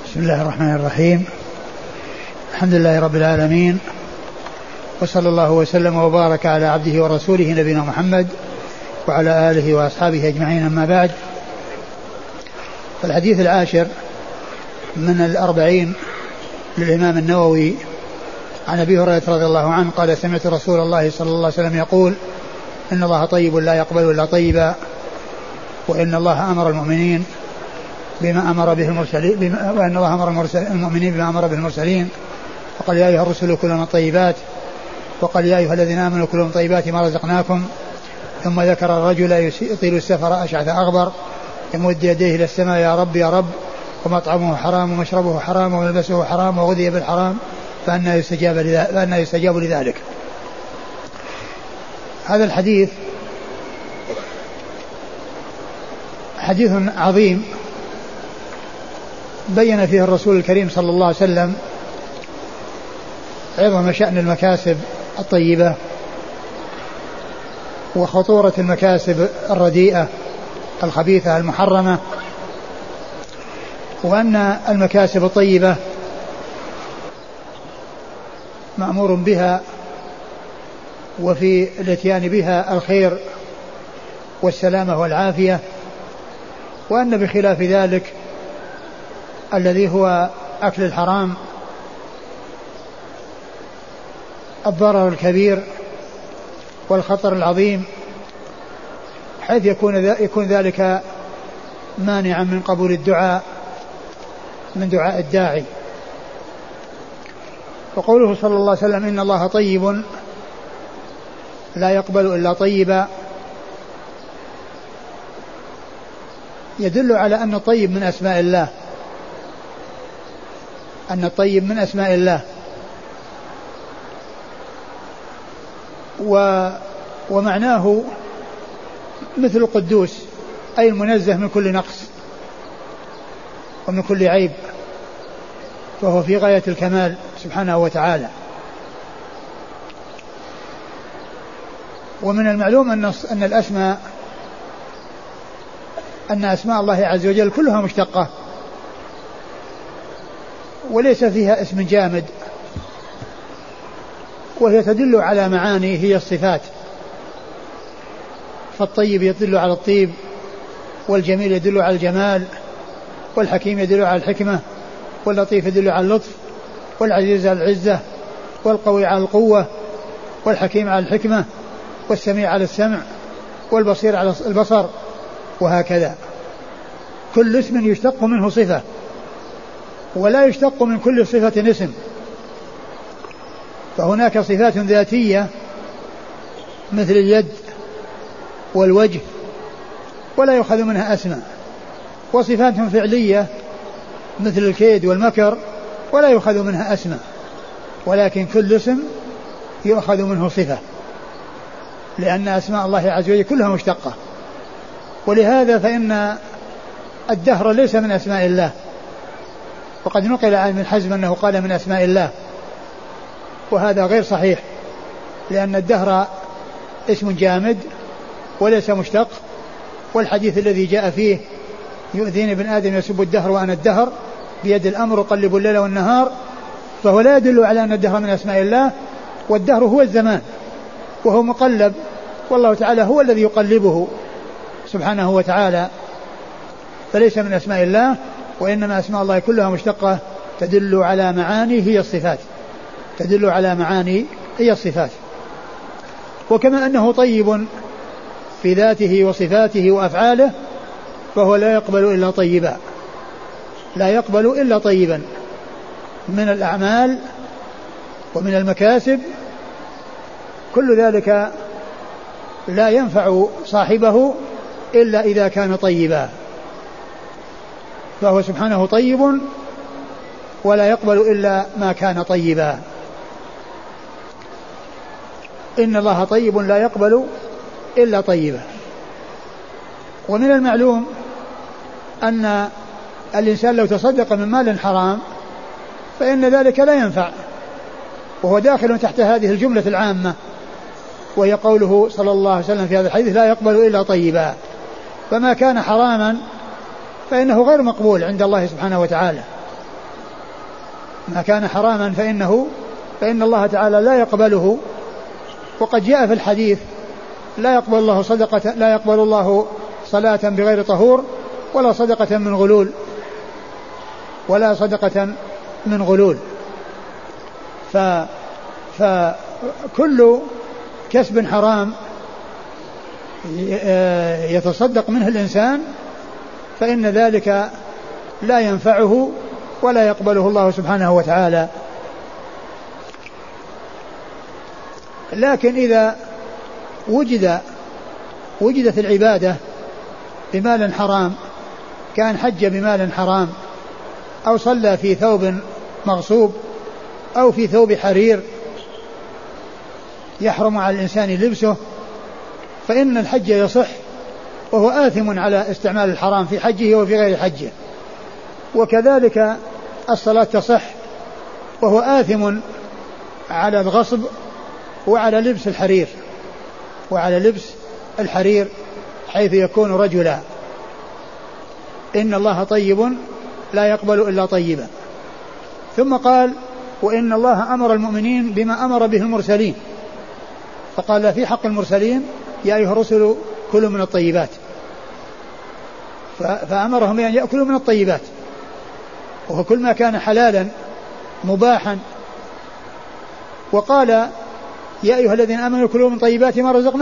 بسم الله الرحمن الرحيم. الحمد لله رب العالمين، وصلى الله وسلم وبارك على عبده ورسوله نبينا محمد وعلى آله وأصحابه أجمعين، أما بعد. فالحديث العاشر من 40 للإمام النووي عن أبي هريرة رضي الله عنه قال: سمعت رسول الله صلى الله عليه وسلم يقول: إن الله طيب لا يقبل إلا طيبا، وإن الله أمر المؤمنين بما أمر به المرسلين، وأن الله أمر المؤمنين بما أمر به المرسلين، وقال: يا أيها الرسل كلوا من الطيبات، وقال: يا أيها الذين آمنوا كلوا من طيبات ما رزقناكم. ثم ذكر الرجل يطيل السفر أشعث أغبر يمد يديه إلى السماء: يا رب يا رب، ومطعمه حرام ومشربه حرام وملبسه حرام وغذي بالحرام، فأنا يستجاب لذلك. هذا الحديث حديث عظيم بين فيه الرسول الكريم صلى الله عليه وسلم عظم شأن المكاسب الطيبة وخطورة المكاسب الرديئة الخبيثة المحرمة، وأن المكاسب الطيبة مأمور بها وفي الاتيان بها الخير والسلامة والعافية، وأن بخلاف ذلك الذي هو أكل الحرام الضرر الكبير والخطر العظيم، حيث يكون ذلك مانعا من قبول الدعاء من دعاء الداعي. وقوله صلى الله عليه وسلم: إن الله طيب لا يقبل إلا طيبا، يدل على أن الطيب من أسماء الله، أن الطيب من أسماء الله، ومعناه مثل القدوس، أي المنزه من كل نقص ومن كل عيب، فهو في غاية الكمال سبحانه وتعالى. ومن المعلوم أن أسماء الله عز وجل كلها مشتقة وليس فيها اسم جامد، وهي تدل على معاني هي الصفات. فالطيب يدل على الطيب، والجميل يدل على الجمال، والحكيم يدل على الحكمة، واللطيف يدل على اللطف، والعزيز على العزة، والقوي على القوة، والحكيم على الحكمة، والسميع على السمع، والبصير على البصر، وهكذا. كل اسم يشتق منه صفة، ولا يشتق من كل صفة اسم. فهناك صفات ذاتية مثل اليد والوجه ولا يؤخذ منها أسماء، وصفات فعلية مثل الكيد والمكر ولا يؤخذ منها أسماء، ولكن كل اسم يؤخذ منه صفة، لأن أسماء الله عز وجل كلها مشتقة. ولهذا فإن الدهر ليس من أسماء الله، وقد نقل عن ابن حزم أنه قال من أسماء الله، وهذا غير صحيح، لأن الدهر اسم جامد وليس مشتق. والحديث الذي جاء فيه: يؤذيني ابن آدم يسب الدهر وأنا الدهر بيد الأمر أقلب الليل والنهار، فهو لا يدل على أن الدهر من أسماء الله، والدهر هو الزمان وهو مقلب، والله تعالى هو الذي يقلبه سبحانه وتعالى، فليس من أسماء الله، وإنما أسماء الله كلها مشتقة تدل على معاني هي الصفات، تدل على معاني هي الصفات. وكما أنه طيب في ذاته وصفاته وأفعاله، فهو لا يقبل إلا طيبا، لا يقبل إلا طيبا من الأعمال ومن المكاسب، كل ذلك لا ينفع صاحبه إلا إذا كان طيبا، فهو سبحانه طيب ولا يقبل إلا ما كان طيبا. إن الله طيب لا يقبل إلا طيبا. ومن المعلوم أن الإنسان لو تصدق من مال حرام فإن ذلك لا ينفع، وهو داخل تحت هذه الجملة العامة، وهي قوله صلى الله عليه وسلم في هذا الحديث: لا يقبل إلا طيبا. فما كان حراما فإنه غير مقبول عند الله سبحانه وتعالى، ما كان حراما فإن الله تعالى لا يقبله. وقد جاء في الحديث لا يقبل الله صلاة بغير طهور ولا صدقة من غلول فكل كسب حرام يتصدق منه الإنسان فإن ذلك لا ينفعه ولا يقبله الله سبحانه وتعالى. لكن إذا وجدت العبادة بمال حرام، كان حج بمال حرام أو صلى في ثوب مغصوب أو في ثوب حرير يحرم على الإنسان لبسه، فإن الحج يصح وهو آثم على استعمال الحرام في حجه وفي غير حجه. وكذلك الصلاة تصح وهو آثم على الغصب وعلى لبس الحرير حيث يكون رجلا. إن الله طيب لا يقبل إلا طيبا. ثم قال وإن الله أمر المؤمنين بما أمر به المرسلين، فقال في حق المرسلين يا أيها الرسل كلوا من الطيبات، فأمرهم بأن يأكلوا من الطيبات، وهو كل ما كان حلالا مباحا. وقال يا أيها الذين آمنوا كلوا من طيبات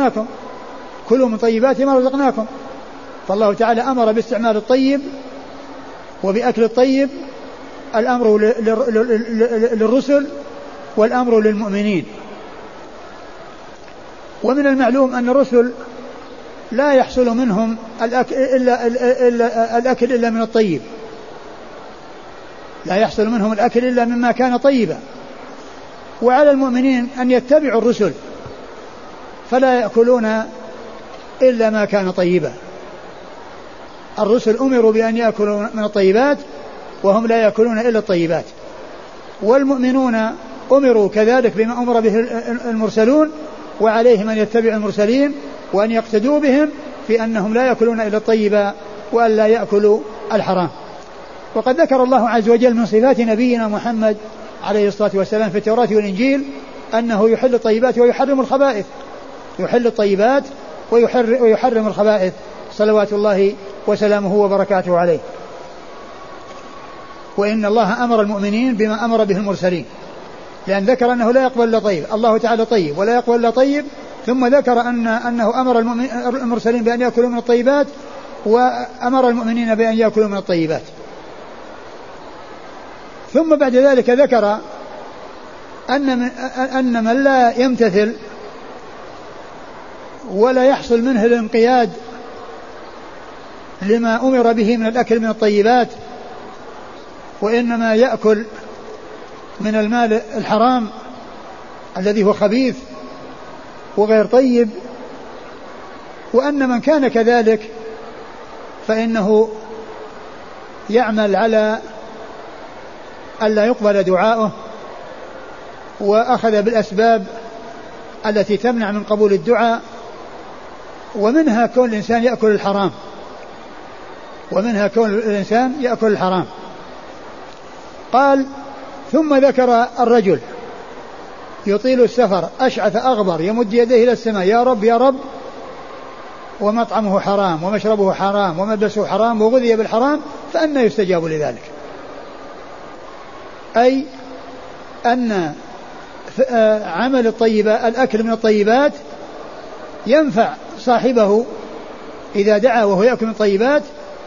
ما رزقناكم، فالله تعالى أمر باستعمال الطيب وبأكل الطيب، الأمر للرسل والأمر للمؤمنين. ومن المعلوم أن الرسل لا يحصل منهم الأكل إلا من الطيب، لا يحصل منهم الأكل إلا مما كان طيبا. وعلى المؤمنين أن يتبعوا الرسل فلا يأكلون إلا ما كان طيبا. الرسل أمروا بأن يأكلوا من الطيبات وهم لا يأكلون إلا الطيبات، والمؤمنون أمروا كذلك بما أمر به المرسلون، وعليهم أن يتبعوا المرسلين وأن يقتدوا بهم في أنهم لا يأكلون إلا الطيبا وأن لا يأكلوا الحرام. وقد ذكر الله عز وجل من صفات نبينا محمد عليه الصلاة والسلام في التوراة والإنجيل أنه يحل الطيبات ويحرم الخبائث، يحل الطيبات ويحرم الخبائث صلوات الله وسلامه وبركاته عليه. وإن الله أمر المؤمنين بما أمر به المرسلين، لأن ذكر أنه لا يقبل إلا طيب، الله تعالى طيب ولا يقبل إلا طيب، ثم ذكر أنه أمر المرسلين بأن يأكلوا من الطيبات وأمر المؤمنين بأن يأكلوا من الطيبات. ثم بعد ذلك ذكر أن من لا يمتثل ولا يحصل منه الانقياد لما أمر به من الأكل من الطيبات، وإنما يأكل من المال الحرام الذي هو خبيث وغير طيب، وأن من كان كذلك فإنه يعمل على ألا يقبل دعاؤه، وأخذ بالأسباب التي تمنع من قبول الدعاء، ومنها كون الإنسان يأكل الحرام. قال ثم ذكر الرجل يطيل السفر أشعث أغبر يمد يديه إلى السماء يا رب يا رب، ومطعمه حرام ومشربه حرام وملبسه حرام وغذي بالحرام، فأنى يستجاب لذلك؟ أي أن عمل الطيبات، الأكل من الطيبات ينفع صاحبه إذا دعا وهو يأكل من الطيبات،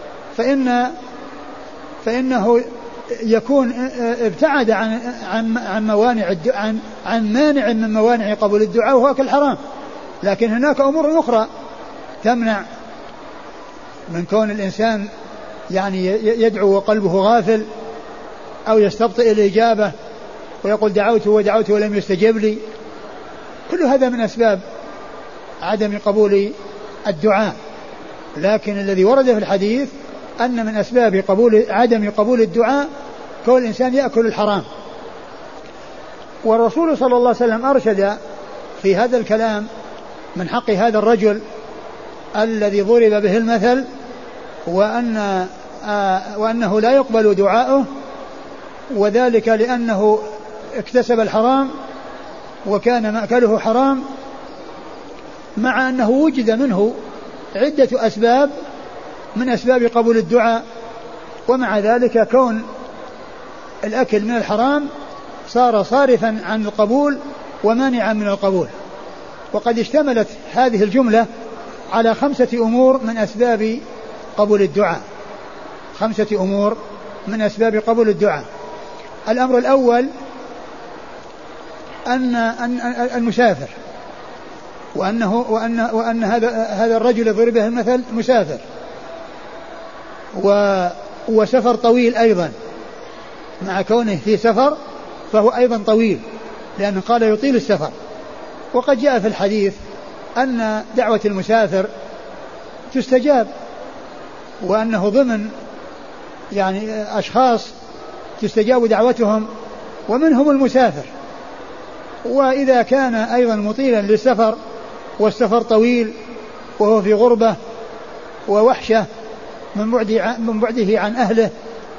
فإنه يكون ابتعد عن مانع من موانع قبول الدعاء وهو أكل الحرام. لكن هناك أمور أخرى تمنع من كون الإنسان يعني يدعو وقلبه غافل، أو يستبطئ الإجابة ويقول دعوت ولم يستجب لي. كل هذا من أسباب عدم قبول الدعاء. لكن الذي ورد في الحديث أن من أسباب عدم قبول الدعاء كون الإنسان يأكل الحرام. والرسول صلى الله عليه وسلم أرشد في هذا الكلام من حق هذا الرجل الذي ضرب به المثل، وأنه لا يقبل دعاؤه وذلك لأنه اكتسب الحرام وكان مأكله حرام، مع أنه وجد منه عدة أسباب من أسباب قبول الدعاء، ومع ذلك كون الأكل من الحرام صار صارفا عن القبول ومانعا من القبول. وقد اشتملت هذه الجملة على 5 أمور من أسباب قبول الدعاء، 5 أمور من أسباب قبول الدعاء. الأمر الأول أن المسافر، وأن هذا الرجل ضرب به المثل مسافر وسفر طويل أيضا، مع كونه في سفر فهو أيضا طويل، لأنه قال يطيل السفر. وقد جاء في الحديث أن دعوة المسافر تستجاب، وأنه ضمن يعني أشخاص تستجاب دعوتهم ومنهم المسافر. وإذا كان أيضا مطيلا للسفر والسفر طويل وهو في غربة ووحشة من بعده عن أهله،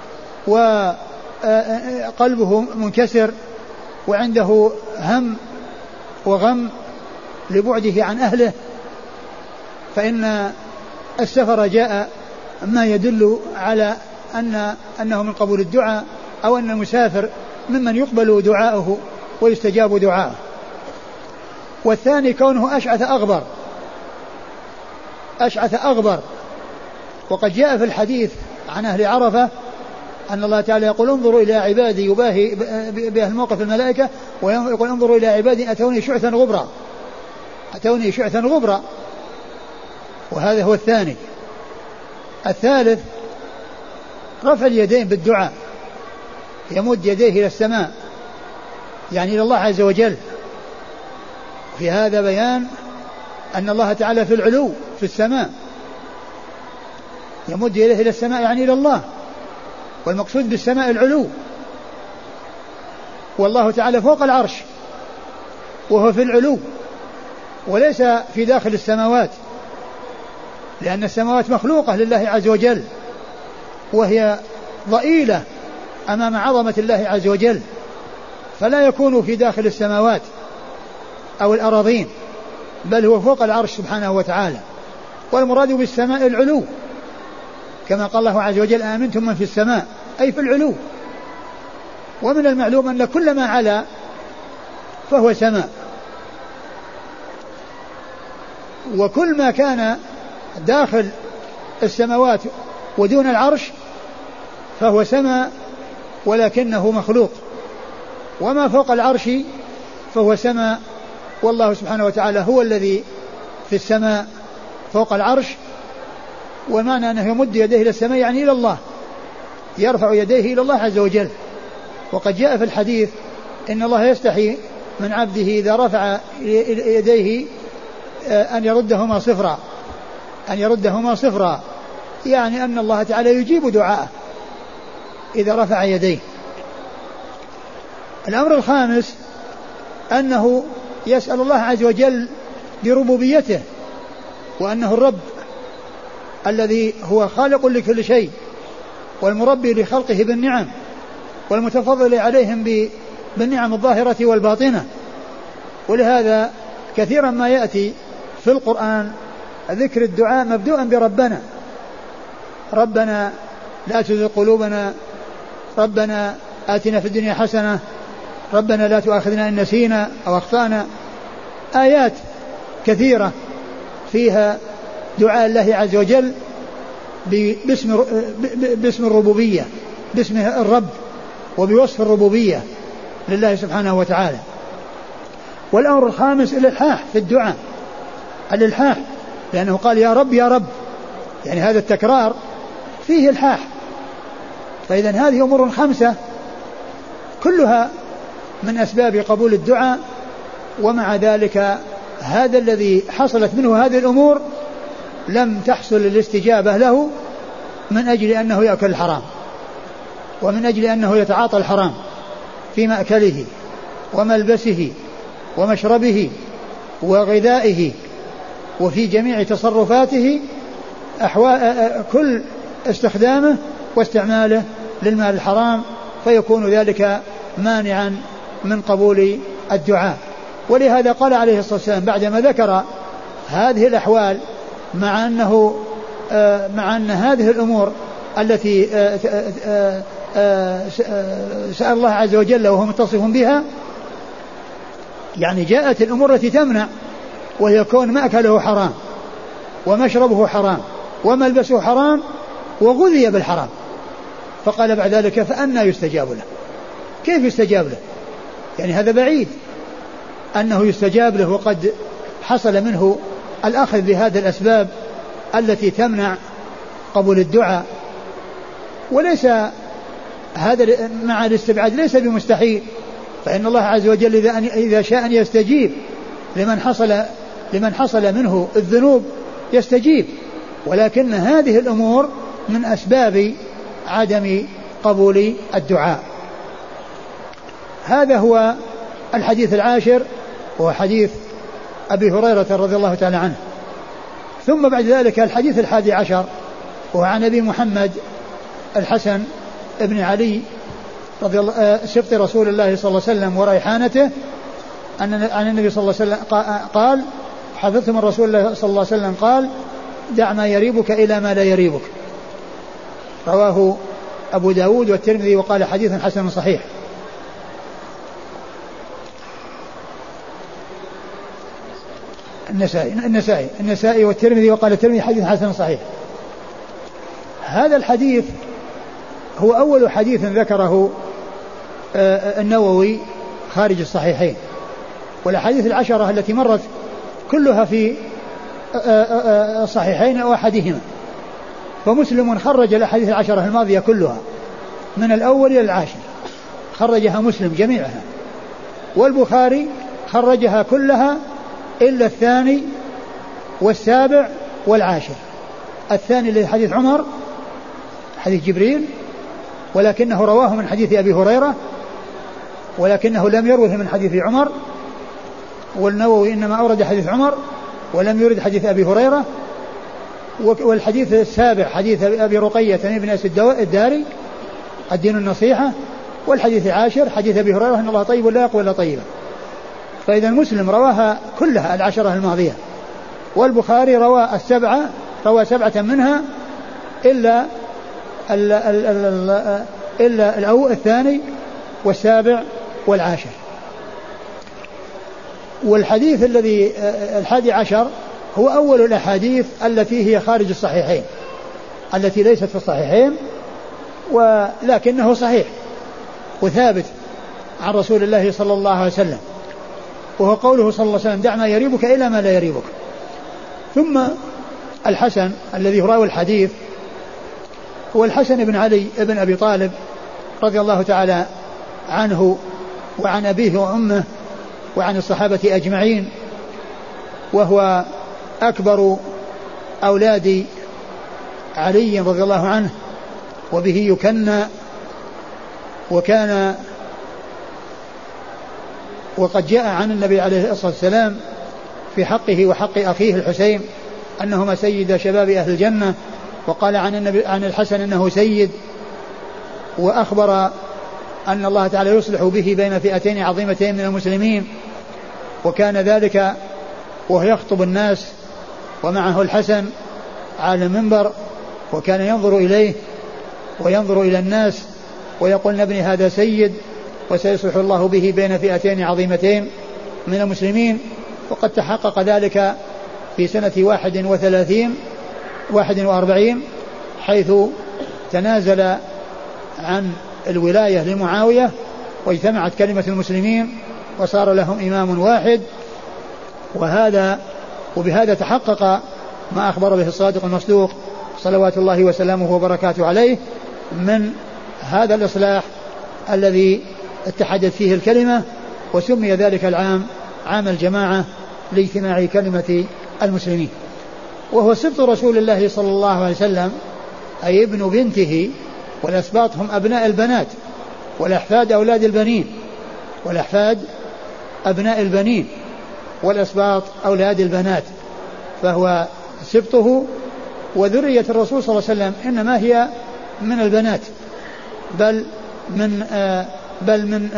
وقلبه منكسر وعنده هم وغم لبعده عن أهله، فإن السفر جاء ما يدل على أنه من قبول الدعاء، أو أن المسافر ممن يقبل دعاءه ويستجاب دعاءه. والثاني كونه أشعث أغبر. وقد جاء في الحديث عن أهل عرفة أن الله تعالى يقول انظروا إلى عبادي، يباهي بأهل الموقف الملائكة، ويقول انظروا إلى عبادي أتوني شعثا غبرا. وهذا هو الثاني. الثالث رفع اليدين بالدعاء، يمد يديه إلى السماء، يعني إلى الله عز وجل. في هذا بيان أن الله تعالى في العلو في السماء، يمد يديه إلى السماء يعني إلى الله، والمقصود بالسماء العلو، والله تعالى فوق العرش وهو في العلو وليس في داخل السماوات، لأن السماوات مخلوقة لله عز وجل وهي ضئيلة أمام عظمة الله عز وجل، فلا يكون في داخل السماوات أو الأراضين، بل هو فوق العرش سبحانه وتعالى. والمراد بالسماء العلو، كما قال الله عز وجل آمنتم من في السماء، أي في العلو. ومن المعلوم أن كل ما علا فهو سماء، وكل ما كان داخل السماوات ودون العرش فهو سماء ولكنه مخلوق، وما فوق العرش فهو سماء، والله سبحانه وتعالى هو الذي في السماء فوق العرش. ومعنى أنه يمد يديه إلى السماء يعني إلى الله، يرفع يديه إلى الله عز وجل. وقد جاء في الحديث إن الله يستحي من عبده إذا رفع يديه أن يردهما صفرا، يعني أن الله تعالى يجيب دعاءه إذا رفع يديه. الأمر الخامس أنه يسأل الله عز وجل بربوبيته، وأنه الرب الذي هو خالق لكل شيء والمربي لخلقه بالنعم والمتفضل عليهم بالنعم الظاهرة والباطنة. ولهذا كثيرا ما يأتي في القرآن ذكر الدعاء مبدوءا بربنا، ربنا لا تزغ قلوبنا، ربنا آتنا في الدنيا حسنة، ربنا لا تؤاخذنا إن نسينا أو أخطأنا. آيات كثيرة فيها دعاء الله عز وجل باسم الربوبية، باسم الرب وبوصف الربوبية لله سبحانه وتعالى. والأمر الخامس الإلحاح في الدعاء، الإلحاح، لأنه قال يا رب يا رب، يعني هذا التكرار فيه إلحاح. فإذا هذه أمور 5 كلها من أسباب قبول الدعاء، ومع ذلك هذا الذي حصلت منه هذه الأمور لم تحصل الاستجابة له من أجل أنه يأكل الحرام، ومن أجل أنه يتعاطى الحرام في مأكله وملبسه ومشربه وغذائه وفي جميع تصرفاته، كل استخدامه واستعماله للمال الحرام فيكون ذلك مانعا من قبول الدعاء. ولهذا قال عليه الصلاة والسلام بعدما ذكر هذه الأحوال مع أن هذه الأمور التي سأل الله عز وجل وهو متصف بها، يعني جاءت الأمور التي تمنع، وهي كون مأكله حرام ومشربه حرام وملبسه حرام وغذي بالحرام، فقال بعد ذلك فأنى يستجاب له؟ كيف يستجاب له؟ يعني هذا بعيد أنه يستجاب له وقد حصل منه الأخذ بهذه الأسباب التي تمنع قبول الدعاء. وليس هذا مع الاستبعاد ليس بمستحيل، فإن الله عز وجل إذا شاء أن يستجيب لمن حصل منه الذنوب يستجيب، ولكن هذه الأمور من أسباب عدم قبول الدعاء. هذا هو الحديث العاشر، وهو حديث أبي هريرة رضي الله تعالى عنه. ثم بعد ذلك الحديث 11 وهو عن أبي محمد الحسن ابن علي رضي الله سبط رسول الله صلى الله عليه وسلم وريحانته عن النبي صلى الله عليه وسلم قال حفظت من رسول الله صلى الله عليه وسلم قال دع ما يريبك إلى ما لا يريبك. رواه أبو داود والترمذي وقال حديث حسن صحيح. النسائي والترمذي وقال الترمذي حديث حسن صحيح. هذا الحديث هو أول حديث ذكره النووي خارج الصحيحين، والأحاديث 10 التي مرت كلها في الصحيحين أو أحدهما، فمسلم خرج الأحاديث 10 الماضية كلها من الأول إلى 10 خرجها مسلم جميعها، والبخاري خرجها كلها إلا 2 و7 و10. الثاني اللي حديث عمر حديث جبريل، ولكنه رواه من حديث أبي هريرة ولكنه لم يروه من حديث عمر، والنووي إنما أورد حديث عمر ولم يرد حديث أبي هريرة. والحديث 7 حديث أبي رقية بن أسد الداري الدين النصيحة. والحديث 10 حديث أبي هريرة إن الله طيب لا يقبل إلا طيبا. فإذا مسلم رواها كلها 10 الماضية، والبخاري روى 7 روى 7 منها إلا الثاني والسابع والعاشر. والحديث الذي 11 هو أول الأحاديث التي هي خارج الصحيحين، التي ليست في الصحيحين ولكنه صحيح وثابت عن رسول الله صلى الله عليه وسلم، وهو قوله صلى الله عليه وسلم دع ما يريبك إلى ما لا يريبك. ثم الحسن الذي راوي الحديث هو الحسن بن علي بن أبي طالب رضي الله تعالى عنه وعن أبيه وأمه وعن الصحابة أجمعين، وهو أكبر أولاد علي رضي الله عنه، وبه يكنى، وقد جاء عن النبي عليه الصلاة والسلام في حقه وحق أخيه الحسين أنهما سيد شباب أهل الجنة، وقال عن الحسن أنه سيد، وأخبر أن الله تعالى يصلح به بين فئتين عظيمتين من المسلمين. وكان ذلك وهو يخطب الناس ومعه الحسن على المنبر، وكان ينظر إليه وينظر إلى الناس ويقول ابني هذا سيد وسيصلح الله به بين فئتين عظيمتين من المسلمين. وقد تحقق ذلك في سنة 41 حيث تنازل عن الولاية لمعاوية واجتمعت كلمة المسلمين وصار لهم إمام واحد. وبهذا تحقق ما أخبر به الصادق المصدوق صلوات الله وسلامه وبركاته عليه من هذا الإصلاح الذي اتحدت فيه الكلمة، وسمي ذلك العام عام الجماعة لاجتماع كلمة المسلمين. وهو سبط رسول الله صلى الله عليه وسلم، أي ابن بنته، والأسباط هم أبناء البنات، والأحفاد أولاد البنين، والأحفاد أبناء البنين، والأسباط أولاد البنات. فهو سبطه، وذرية الرسول صلى الله عليه وسلم إنما هي من البنات، بل من بل من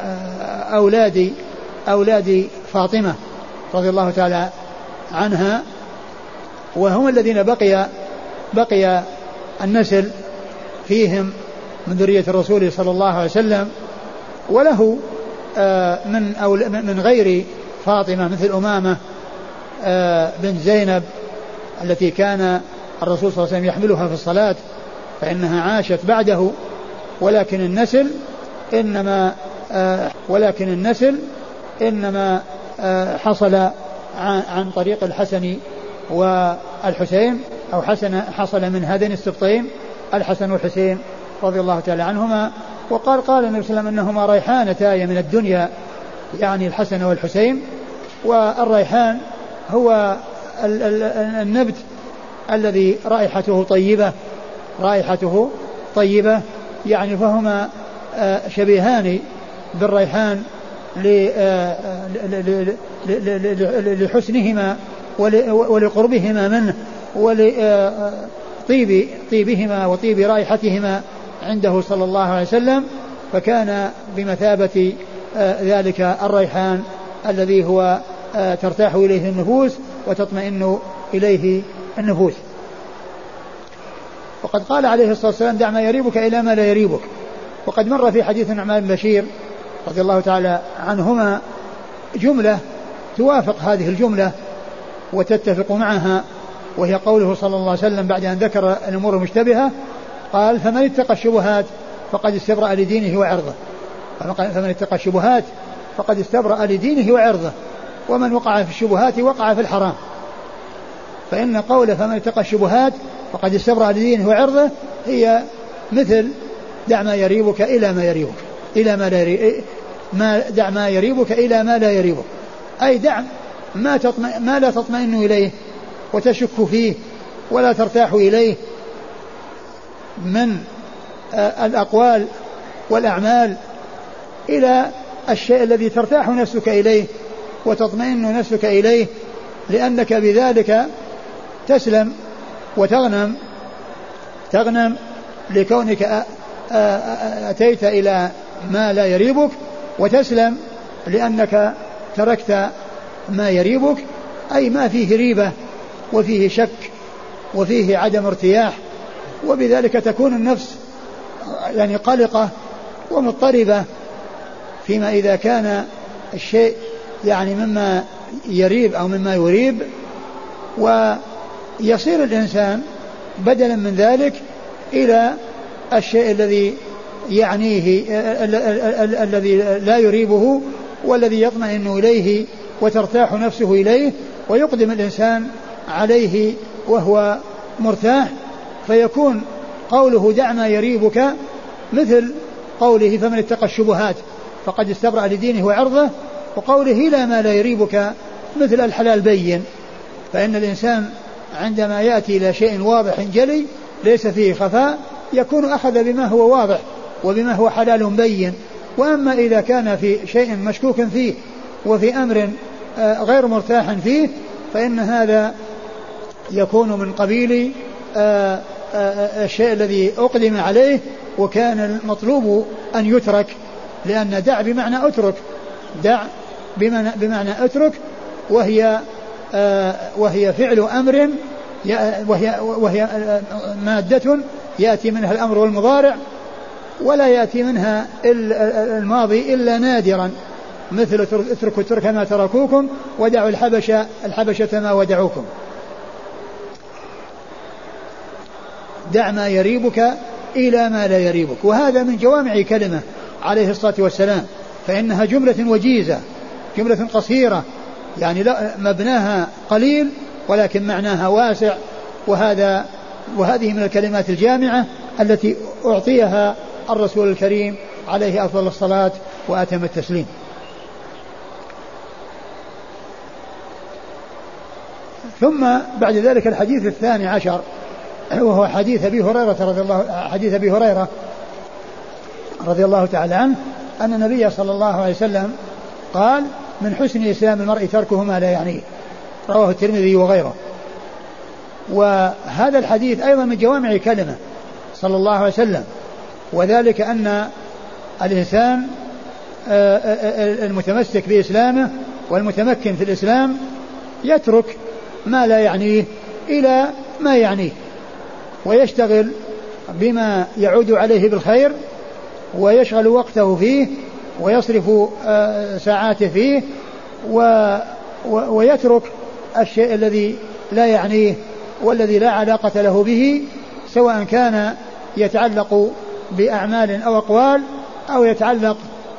أولاد فاطمة رضي الله تعالى عنها، وهم الذين بقي النسل فيهم من ذرية الرسول صلى الله عليه وسلم. وله من غير فاطمة مثل أمامة بنت زينب التي كان الرسول صلى الله عليه وسلم يحملها في الصلاة فإنها عاشت بعده، ولكن النسل إنما حصل عن طريق الحسن والحسين، أو حصل من هذين السبطين الحسن والحسين رضي الله تعالى عنهما. قال النبي صلى الله عليه وسلم أنهما ريحانتاي من الدنيا، يعني الحسن والحسين. والريحان هو النبت الذي رائحته طيبة يعني، فهما شبيهان بالريحان لحسنهما ولقربهما منه ولطيبهما وطيب رائحتهما عنده صلى الله عليه وسلم، فكان بمثابة ذلك الريحان الذي هو ترتاح إليه النفوس وتطمئن إليه النفوس. وقد قال عليه الصلاة والسلام: دع ما يريبك إلى ما لا يريبك. وقد مر في حديث النعمان بن بشير رضي الله تعالى عنهما جملة توافق هذه الجملة وتتفق معها، وهي قوله صلى الله عليه وسلم بعد أن ذكر الأمور المشتبهة قال: فمن اتقى الشبهات فقد استبرأ لدينه وعرضه. فمن اتقى الشبهات فقد استبرأ لدينه وعرضه، ومن وقع في الشبهات وقع في الحرام. فإن قوله فمن اتقى الشبهات فقد استبرأ لدينه وعرضه هي مثل دع ما يريبك إلى ما يريبك، دع ما يريبك إلى ما لا يريبك، أي دع ما لا تطمئن إليه وتشك فيه ولا ترتاح إليه من الأقوال والأعمال إلى الشيء الذي ترتاح نفسك إليه وتطمئن نفسك إليه، لأنك بذلك تسلم وتغنم لكونك أتيت إلى ما لا يريبك، وتسلم لأنك تركت ما يريبك، أي ما فيه ريبة وفيه شك وفيه عدم ارتياح، وبذلك تكون النفس يعني قلقة ومضطربة فيما إذا كان الشيء يعني مما يريب أو مما يريب، ويصير الإنسان بدلا من ذلك إلى الشيء الذي يعنيه الذي لا يريبه والذي يطمئن إليه وترتاح نفسه إليه، ويقدم الإنسان عليه وهو مرتاح، فيكون قوله دع ما يريبك مثل قوله فمن اتقى الشبهات فقد استبرأ لدينه وعرضه، وقوله لا ما لا يريبك مثل الحلال بين. فإن الإنسان عندما يأتي إلى شيء واضح جلي ليس فيه خفاء يكون أخذ بما هو واضح وبما هو حلال بين. وأما إذا كان في شيء مشكوك فيه وفي أمر غير مرتاح فيه فإن هذا يكون من قبيل الشيء الذي أقدم عليه وكان المطلوب أن يترك، لأن دع بمعنى أترك، دع بمعنى أترك، وهي فعل أمر، وهي مادة يأتي منها الأمر والمضارع ولا يأتي منها الماضي إلا نادرا، مثل اتركوا الترك ما تركوكم ودعوا الحبشة ما ودعوكم. دع ما يريبك إلى ما لا يريبك، وهذا من جوامع كلمة عليه الصلاة والسلام، فإنها جملة وجيزة، جملة قصيرة، يعني مبناها قليل ولكن معناها واسع، وهذه من الكلمات الجامعة التي أعطيها الرسول الكريم عليه أفضل الصلاة وأتم التسليم. ثم بعد ذلك الحديث الثاني عشر وهو حديث أبي هريرة رضي الله تعالى عنه أن النبي صلى الله عليه وسلم قال: من حسن إسلام المرء تركه ما لا يعنيه، رواه الترمذي وغيره. وهذا الحديث أيضا من جوامع كلمة صلى الله عليه وسلم، وذلك أن الإنسان المتمسك بإسلامه والمتمكن في الإسلام يترك ما لا يعنيه إلى ما يعنيه، ويشتغل بما يعود عليه بالخير، ويشغل وقته فيه، ويصرف ساعاته فيه، ويترك الشيء الذي لا يعنيه والذي لا علاقة له به، سواء كان يتعلق بأعمال أو أقوال، أو يتعلق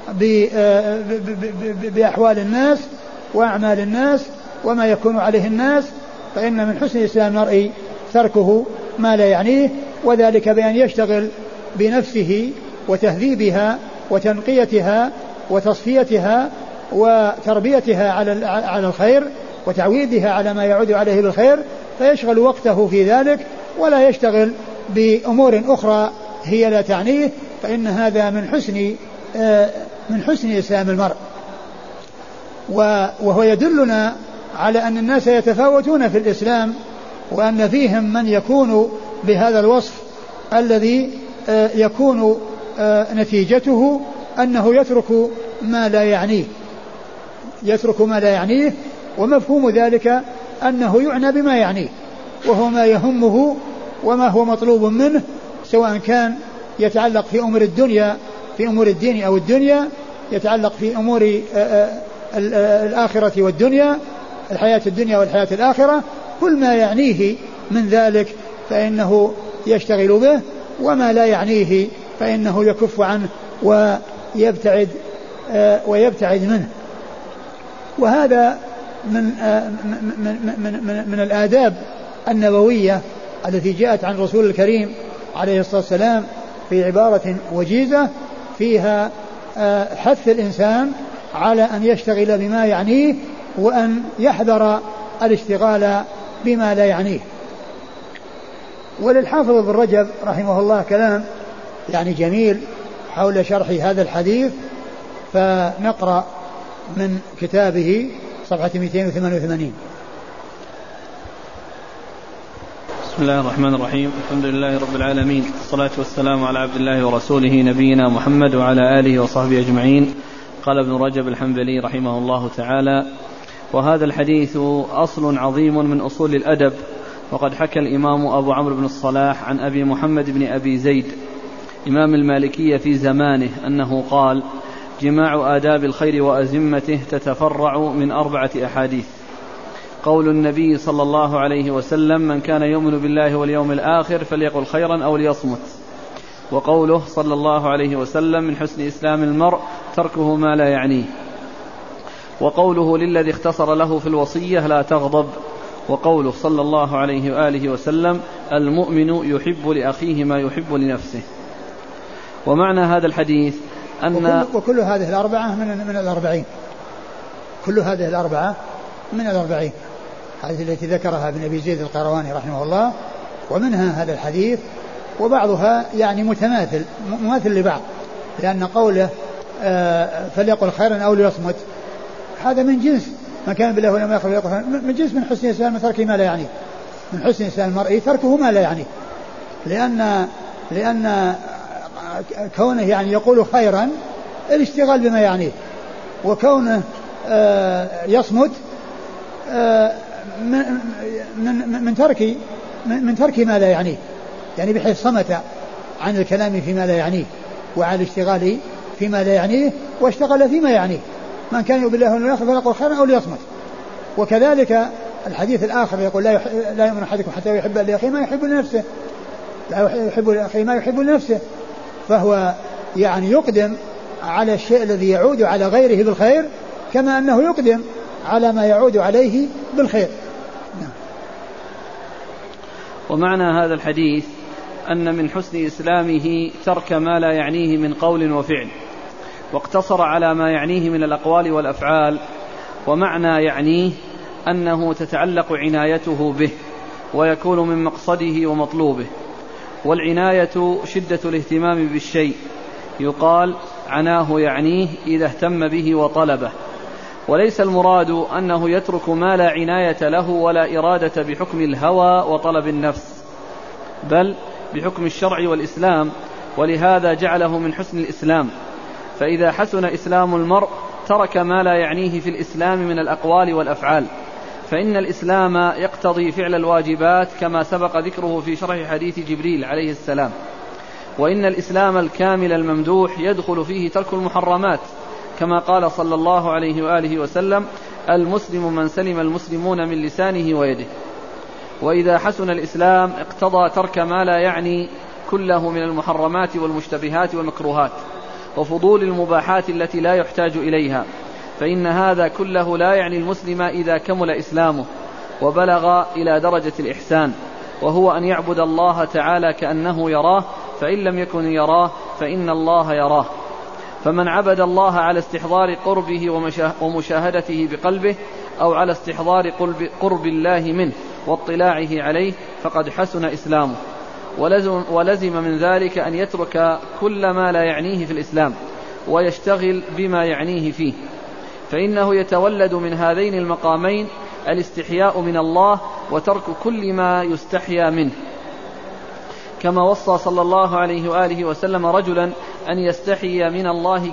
بأحوال الناس وأعمال الناس وما يكون عليه الناس. فإن من حسن إسلام المرء تركه ما لا يعنيه، وذلك بأن يشتغل بنفسه وتهذيبها وتنقيتها وتصفيتها وتربيتها على الخير وتعويدها على ما يعود عليه بالخير، فيشغل وقته في ذلك ولا يشتغل بأمور أخرى هي لا تعنيه. فإن هذا من حسن إسلام المرء. وهو يدلنا على أن الناس يتفاوتون في الإسلام، وأن فيهم من يكون بهذا الوصف الذي يكون نتيجته أنه يترك ما لا يعنيه، ومفهوم ذلك أنه يعنى بما يعنيه، وهو ما يهمه وما هو مطلوب منه، سواء كان يتعلق في أمور الدنيا في أمور الدين أو الدنيا، يتعلق في أمور الآخرة والدنيا، الحياة الدنيا والحياة الآخرة، كل ما يعنيه من ذلك فإنه يشتغل به، وما لا يعنيه فإنه يكف عنه ويبتعد منه. وهذا من الآداب النبوية التي جاءت عن الرسول الكريم عليه الصلاة والسلام في عبارة وجيزة فيها حث الإنسان على أن يشتغل بما يعنيه، وأن يحذر الاشتغال بما لا يعنيه. وللحافظ ابن رجب رحمه الله كلام يعني جميل حول شرح هذا الحديث، فنقرأ من كتابه صفحة 288. بسم الله الرحمن الرحيم. الحمد لله رب العالمين، الصلاة والسلام على عبد الله ورسوله نبينا محمد وعلى آله وصحبه أجمعين. قال ابن رجب الحنبلي رحمه الله تعالى: وهذا الحديث أصل عظيم من أصول الأدب. وقد حكى الإمام أبو عمرو بن الصلاح عن أبي محمد بن أبي زيد إمام المالكية في زمانه أنه قال: جماع آداب الخير وأزمته تتفرع من 4 أحاديث. قول النبي صلى الله عليه وسلم: من كان يؤمن بالله واليوم الآخر فليقل خيرا أو ليصمت. وقوله صلى الله عليه وسلم: من حسن إسلام المرء تركه ما لا يعنيه. وقوله للذي اختصر له في الوصية: لا تغضب. وقوله صلى الله عليه وآله وسلم: المؤمن يحب لأخيه ما يحب لنفسه. ومعنى هذا الحديث أن وكل هذه الأربعة من الأربعين، كل هذه الأربعة من الأربعين، هذه التي ذكرها ابن أبي زيد القيرواني رحمه الله، ومنها هذا الحديث، وبعضها يعني مماثل لبعض، لأن قوله فليقل خيرا أو ليصمت هذا من جنس ما كان بالله ولم يخف يقل، من جنس من حسن إسلام تركه ما لا يعنيه، من حسن إسلام المرء تركه ما لا يعنيه، لأن كونه يعني يقول خيرا الاشتغال بما يعنيه، وكونه يصمت من ترك ما لا يعنيه، يعني بحيث صمت عن الكلام فيما لا يعنيه وعن الاشتغال فيما لا يعنيه، واشتغل فيما يعنيه. من كان يؤمن بالله واليوم الآخر فليقل خيرا أو ليصمت. وكذلك الحديث الآخر يقول: لا يؤمن أحدكم حتى يحب لأخيه ما يحب لنفسه، لا يحب لأخيه ما يحب لنفسه. فهو يعني يقدم على الشيء الذي يعود على غيره بالخير، كما أنه يقدم على ما يعود عليه بالخير. ومعنى هذا الحديث أن من حسن إسلامه ترك ما لا يعنيه من قول وفعل، واقتصر على ما يعنيه من الأقوال والأفعال. ومعنى يعنيه أنه تتعلق عنايته به ويكون من مقصده ومطلوبه. والعناية شدة الاهتمام بالشيء، يقال عناه يعنيه إذا اهتم به وطلبه. وليس المراد أنه يترك ما لا عناية له ولا إرادة بحكم الهوى وطلب النفس، بل بحكم الشرع والإسلام. ولهذا جعله من حسن الإسلام، فإذا حسن إسلام المرء ترك ما لا يعنيه في الإسلام من الأقوال والأفعال، فإن الإسلام يقتضي فعل الواجبات كما سبق ذكره في شرح حديث جبريل عليه السلام، وإن الإسلام الكامل الممدوح يدخل فيه ترك المحرمات كما قال صلى الله عليه وآله وسلم: المسلم من سلم المسلمون من لسانه ويده. وإذا حسن الإسلام اقتضى ترك ما لا يعني كله من المحرمات والمشتبهات والمكروهات وفضول المباحات التي لا يحتاج إليها، فإن هذا كله لا يعني المسلم إذا كمل إسلامه وبلغ إلى درجة الإحسان، وهو أن يعبد الله تعالى كأنه يراه، فإن لم يكن يراه فإن الله يراه. فمن عبد الله على استحضار قربه ومشاهدته بقلبه أو على استحضار قرب الله منه واطلاعه عليه فقد حسن إسلامه، ولزم من ذلك أن يترك كل ما لا يعنيه في الإسلام ويشتغل بما يعنيه فيه، فإنه يتولد من هذين المقامين الاستحياء من الله وترك كل ما يستحيا منه، كما وصى صلى الله عليه وآله وسلم رجلا أن يستحي من الله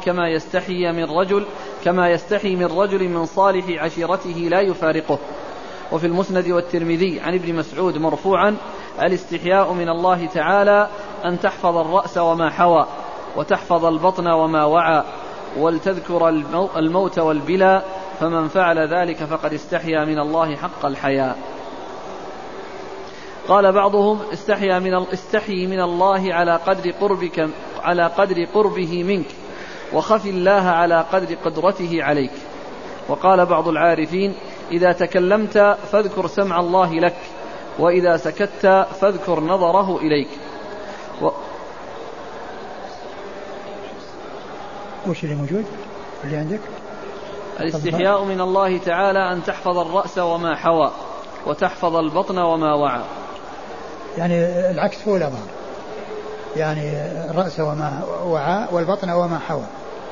كما يستحي من رجل من صالح عشيرته لا يفارقه. وفي المسند والترمذي عن ابن مسعود مرفوعا: الاستحياء من الله تعالى أن تحفظ الرأس وما حوى وتحفظ البطن وما وعى ولتذكر الموت والبلى، فمن فعل ذلك فقد استحيا من الله حق الحياء. قال بعضهم: استحي من الله على قدر قربه منك، وخف الله على قدر قدرته عليك. وقال بعض العارفين: إذا تكلمت فاذكر سمع الله لك، وإذا سكت فاذكر نظره إليك. وش اللي موجود اللي عندك؟ الاستحياء من الله تعالى أن تحفظ الرأس وما حوى وتحفظ البطن وما وعى، يعني العكس هو الأظهر، يعني الرأس وما وعى والبطن وما حوى.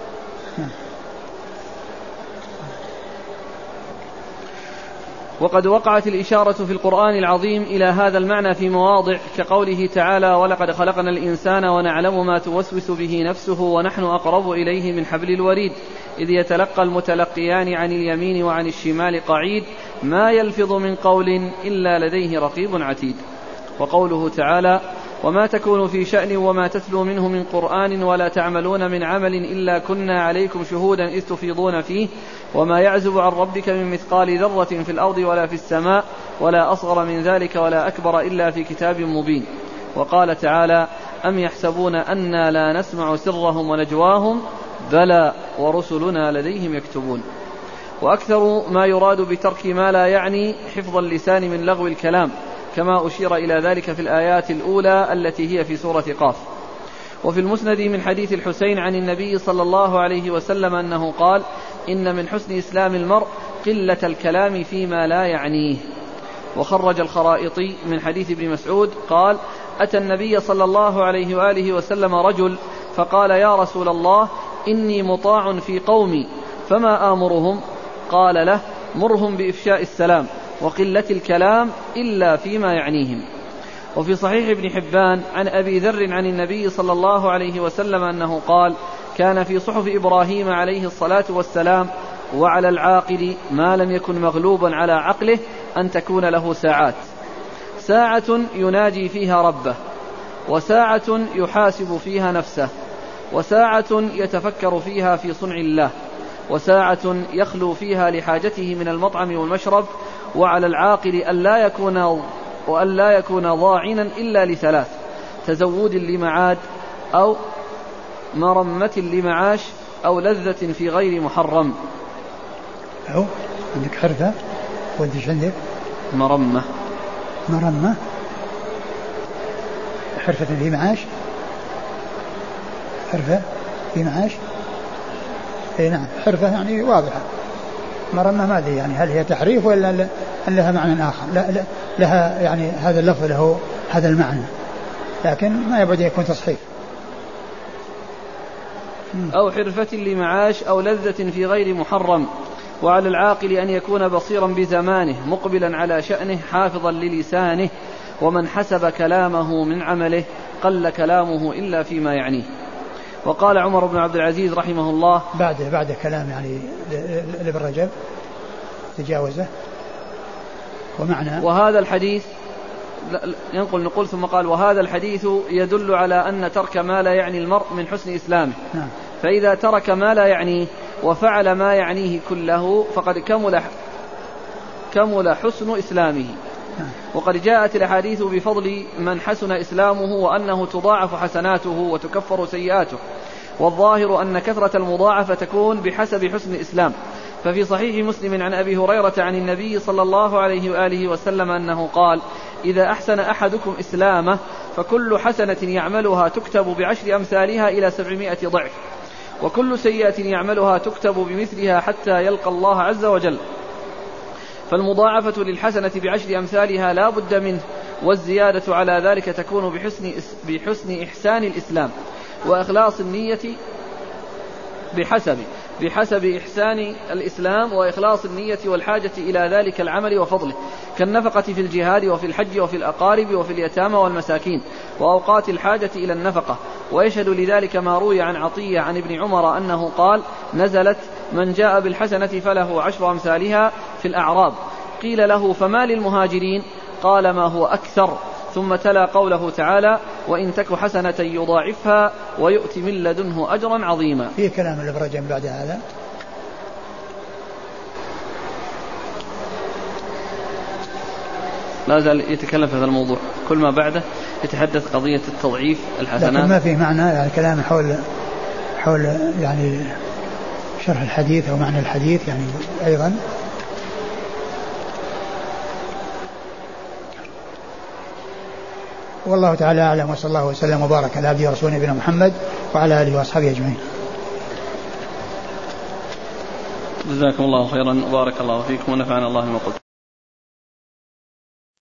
وقد وقعت الإشارة في القرآن العظيم إلى هذا المعنى في مواضع كقوله تعالى: ولقد خلقنا الإنسان ونعلم ما توسوس به نفسه ونحن أقرب إليه من حبل الوريد إذ يتلقى المتلقيان عن اليمين وعن الشمال قعيد ما يلفظ من قول إلا لديه رقيب عتيد. وقوله تعالى: وما تكون في شأن وما تتلو منه من قرآن ولا تعملون من عمل إلا كنا عليكم شهودا إذ تفيضون فيه وما يعزب عن ربك من مثقال ذرة في الأرض ولا في السماء ولا أصغر من ذلك ولا أكبر إلا في كتاب مبين. وقال تعالى: أم يحسبون أنا لا نسمع سرهم ونجواهم بلى ورسلنا لديهم يكتبون. وأكثر ما يراد بترك ما لا يعني حفظ اللسان من لغو الكلام، كما أشير إلى ذلك في الآيات الأولى التي هي في سورة قاف. وفي المسند من حديث الحسين عن النبي صلى الله عليه وسلم أنه قال: إن من حسن إسلام المرء قلة الكلام فيما لا يعنيه. وخرج الخرائطي من حديث ابن مسعود قال: أتى النبي صلى الله عليه وآله وسلم رجل فقال: يا رسول الله، إني مطاع في قومي فما آمرهم؟ قال له: مرهم بإفشاء السلام وقلة الكلام إلا فيما يعنيهم. وفي صحيح ابن حبان عن أبي ذر عن النبي صلى الله عليه وسلم أنه قال: كان في صحف إبراهيم عليه الصلاة والسلام: وعلى العاقل ما لم يكن مغلوبا على عقله أن تكون له ساعة يناجي فيها ربه، وساعة يحاسب فيها نفسه، وساعة يتفكر فيها في صنع الله، وساعة يخلو فيها لحاجته من المطعم والمشرب. وعلى العاقل ألا يكون ضاعنا إلا لثلاث: تزود لمعاد، أو مرمة لمعاش، أو لذة في غير محرم. أو عندك حرفة وانتش عندك مرمة حرفة في معاش، حرفة في معاش. اي نعم، حرفة يعني واضحة. مرمة ما أدري يعني هل هي تحريف ولا لها معنى آخر؟ لا لها يعني هذا اللفظ له هذا المعنى، لكن ما يبعد يكون تصحيف. أو حرفة لمعاش، أو لذة في غير محرم. وعلى العاقل أن يكون بصيرا بزمانه مقبلا على شأنه حافظا للسانه، ومن حسب كلامه من عمله قل كلامه إلا فيما يعنيه. وقال عمر بن عبد العزيز رحمه الله بعد كلام يعني لابن رجب تجاوزه ومعنى وهذا الحديث نقول ثم قال وهذا الحديث يدل على أن ترك ما لا يعني المرء من حسن إسلامه. فإذا ترك ما لا يعنيه وفعل ما يعنيه كله فقد كمل حسن إسلامه. وقد جاءت الأحاديث بفضل من حسن إسلامه وأنه تضاعف حسناته وتكفر سيئاته، والظاهر أن كثرة المضاعفة تكون بحسب حسن الإسلام. ففي صحيح مسلم عن أبي هريرة عن النبي صلى الله عليه وآله وسلم أنه قال: إذا أحسن أحدكم إسلامه فكل حسنة يعملها تكتب ب10 أمثالها إلى 700 ضعف، وكل سيئة يعملها تكتب بمثلها حتى يلقى الله عز وجل. فالمضاعفة للحسنة ب10 أمثالها لا بد منه، والزيادة على ذلك تكون بحسن إحسان الإسلام وإخلاص النية بحسب إحسان الإسلام وإخلاص النية والحاجة إلى ذلك العمل وفضله، كالنفقة في الجهاد وفي الحج وفي الأقارب وفي اليتامى والمساكين وأوقات الحاجة إلى النفقة. ويشهد لذلك ما روي عن عطية عن ابن عمر أنه قال: نزلت: من جاء بالحسنة فله 10 أمثالها في الأعراب. قيل له: فما للمهاجرين؟ قال: ما هو أكثر. ثم تلا قوله تعالى: وإن تك حسنة يضاعفها ويؤتي من لدنه أجرا عظيما. في كلام ابن رجب بعد هذا. لا زال يتكلم في هذا الموضوع، كل ما بعده يتحدث قضية التضعيف الحسنات، لكن ما في معنى يعني كلام حول يعني شرح الحديث أو معنى الحديث يعني أيضا. والله تعالى أعلم، وصلى الله وسلم وبارك على عبده ورسوله نبينا محمد وعلى آله وأصحابه أجمعين. جزاكم الله خيرا وبارك الله فيكم ونفعنا الله بما قلت.